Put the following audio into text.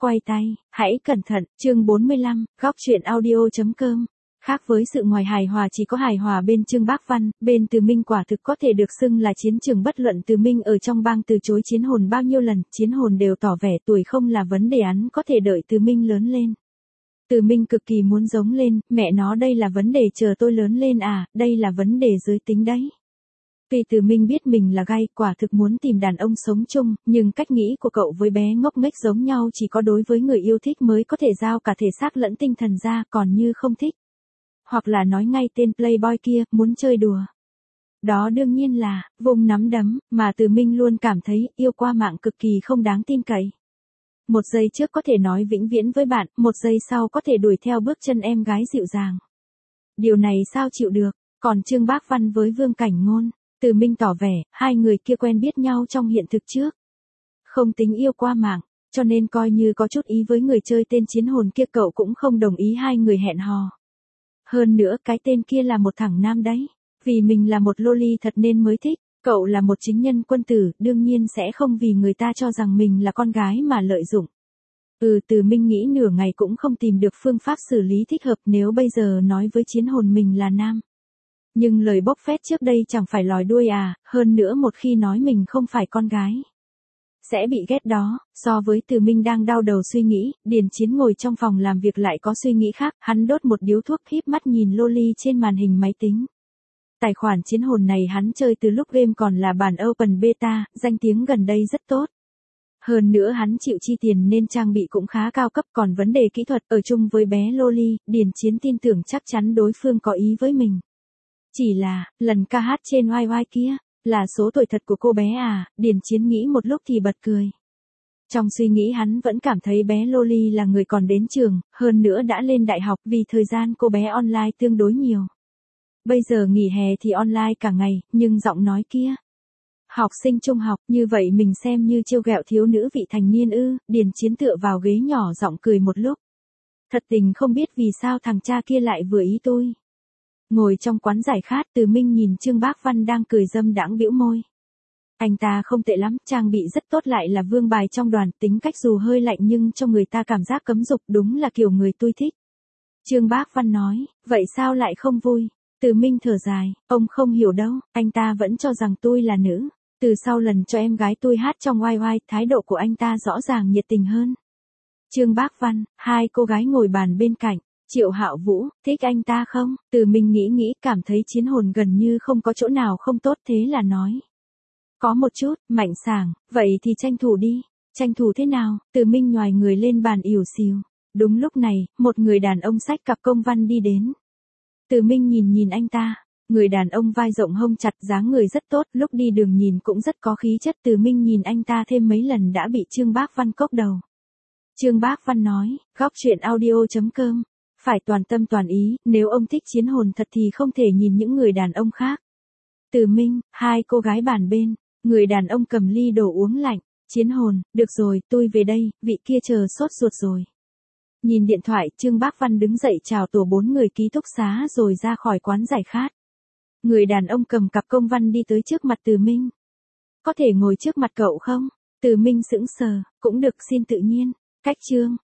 quay tay, hãy cẩn thận, chương 45, góc truyện audio.com. Khác với sự ngoài hài hòa chỉ có hài hòa bên Trương Bác Văn, bên Từ Minh quả thực có thể được xưng là chiến trường bất luận. Từ Minh ở trong bang từ chối Chiến Hồn bao nhiêu lần, Chiến Hồn đều tỏ vẻ tuổi không là vấn đề, hắn có thể đợi Từ Minh lớn lên. Từ Minh cực kỳ muốn giống lên, mẹ nó đây là vấn đề chờ tôi lớn lên à, đây là vấn đề giới tính đấy. Tuy Từ Minh biết mình là gay, quả thực muốn tìm đàn ông sống chung, nhưng cách nghĩ của cậu với bé ngốc nghếch giống nhau, chỉ có đối với người yêu thích mới có thể giao cả thể xác lẫn tinh thần ra, còn như không thích. Hoặc là nói ngay tên playboy kia, muốn chơi đùa. Đó đương nhiên là, vùng nắm đấm, mà Từ Minh luôn cảm thấy, yêu qua mạng cực kỳ không đáng tin cậy. Một giây trước có thể nói vĩnh viễn với bạn, một giây sau có thể đuổi theo bước chân em gái dịu dàng. Điều này sao chịu được, còn Trương Bác Văn với Vương Cảnh Ngôn, Từ Minh tỏ vẻ, hai người kia quen biết nhau trong hiện thực trước. Không tính yêu qua mạng, cho nên coi như có chút ý với người chơi tên Chiến Hồn kia, cậu cũng không đồng ý hai người hẹn hò. Hơn nữa cái tên kia là một thằng nam đấy, vì mình là một loli thật nên mới thích, cậu là một chính nhân quân tử, đương nhiên sẽ không vì người ta cho rằng mình là con gái mà lợi dụng. Từ Minh nghĩ nửa ngày cũng không tìm được phương pháp xử lý thích hợp nếu bây giờ nói với Chiến Hồn mình là nam. Nhưng lời bốc phét trước đây chẳng phải lòi đuôi à, hơn nữa một khi nói mình không phải con gái sẽ bị ghét đó. So với Từ Minh đang đau đầu suy nghĩ, Điền Chiến ngồi trong phòng làm việc lại có suy nghĩ khác, hắn đốt một điếu thuốc híp mắt nhìn loli trên màn hình máy tính. Tài khoản Chiến Hồn này hắn chơi từ lúc game còn là bản open beta, danh tiếng gần đây rất tốt. Hơn nữa hắn chịu chi tiền nên trang bị cũng khá cao cấp, còn vấn đề kỹ thuật ở chung với bé loli, Điền Chiến tin tưởng chắc chắn đối phương có ý với mình. Chỉ là, lần ca hát trên YY kia, là số tuổi thật của cô bé à, Điền Chiến nghĩ một lúc thì bật cười. Trong suy nghĩ hắn vẫn cảm thấy bé loli là người còn đến trường, hơn nữa đã lên đại học vì thời gian cô bé online tương đối nhiều. Bây giờ nghỉ hè thì online cả ngày, nhưng giọng nói kia. Học sinh trung học, như vậy mình xem như trêu ghẹo thiếu nữ vị thành niên ư, Điền Chiến tựa vào ghế nhỏ giọng cười một lúc. Thật tình không biết vì sao thằng cha kia lại vừa ý tôi. Ngồi trong quán giải khát, Từ Minh nhìn Trương Bác Văn đang cười dâm đãng bĩu môi. Anh ta không tệ lắm, trang bị rất tốt, lại là vương bài trong đoàn, tính cách dù hơi lạnh nhưng cho người ta cảm giác cấm dục, đúng là kiểu người tôi thích. Trương Bác Văn nói, vậy sao lại không vui? Từ Minh thở dài, ông không hiểu đâu, anh ta vẫn cho rằng tôi là nữ. Từ sau lần cho em gái tôi hát trong YY, thái độ của anh ta rõ ràng nhiệt tình hơn. Trương Bác Văn, hai cô gái ngồi bàn bên cạnh. Triệu Hạo Vũ, thích anh ta không? Từ Minh nghĩ cảm thấy Chiến Hồn gần như không có chỗ nào không tốt, thế là nói. Có một chút, Mạnh Sảng, vậy thì tranh thủ đi. Tranh thủ thế nào? Từ Minh nhoài người lên bàn ỉu xìu. Đúng lúc này, một người đàn ông xách cặp công văn đi đến. Từ Minh nhìn anh ta. Người đàn ông vai rộng hông chặt, dáng người rất tốt, lúc đi đường nhìn cũng rất có khí chất. Từ Minh nhìn anh ta thêm mấy lần đã bị Trương Bác Văn cốc đầu. Trương Bác Văn nói, góc truyện audio.com. Phải toàn tâm toàn ý, nếu ông thích Chiến Hồn thật thì không thể nhìn những người đàn ông khác. Từ Minh, hai cô gái bàn bên, người đàn ông cầm ly đồ uống lạnh. Chiến Hồn, được rồi, tôi về đây, vị kia chờ sốt ruột rồi. Nhìn điện thoại, Trương Bác Văn đứng dậy chào tổ 4 người ký túc xá rồi ra khỏi quán giải khát. Người đàn ông cầm cặp công văn đi tới trước mặt Từ Minh. Có thể ngồi trước mặt cậu không? Từ Minh sững sờ, cũng được, xin tự nhiên. Cách Trương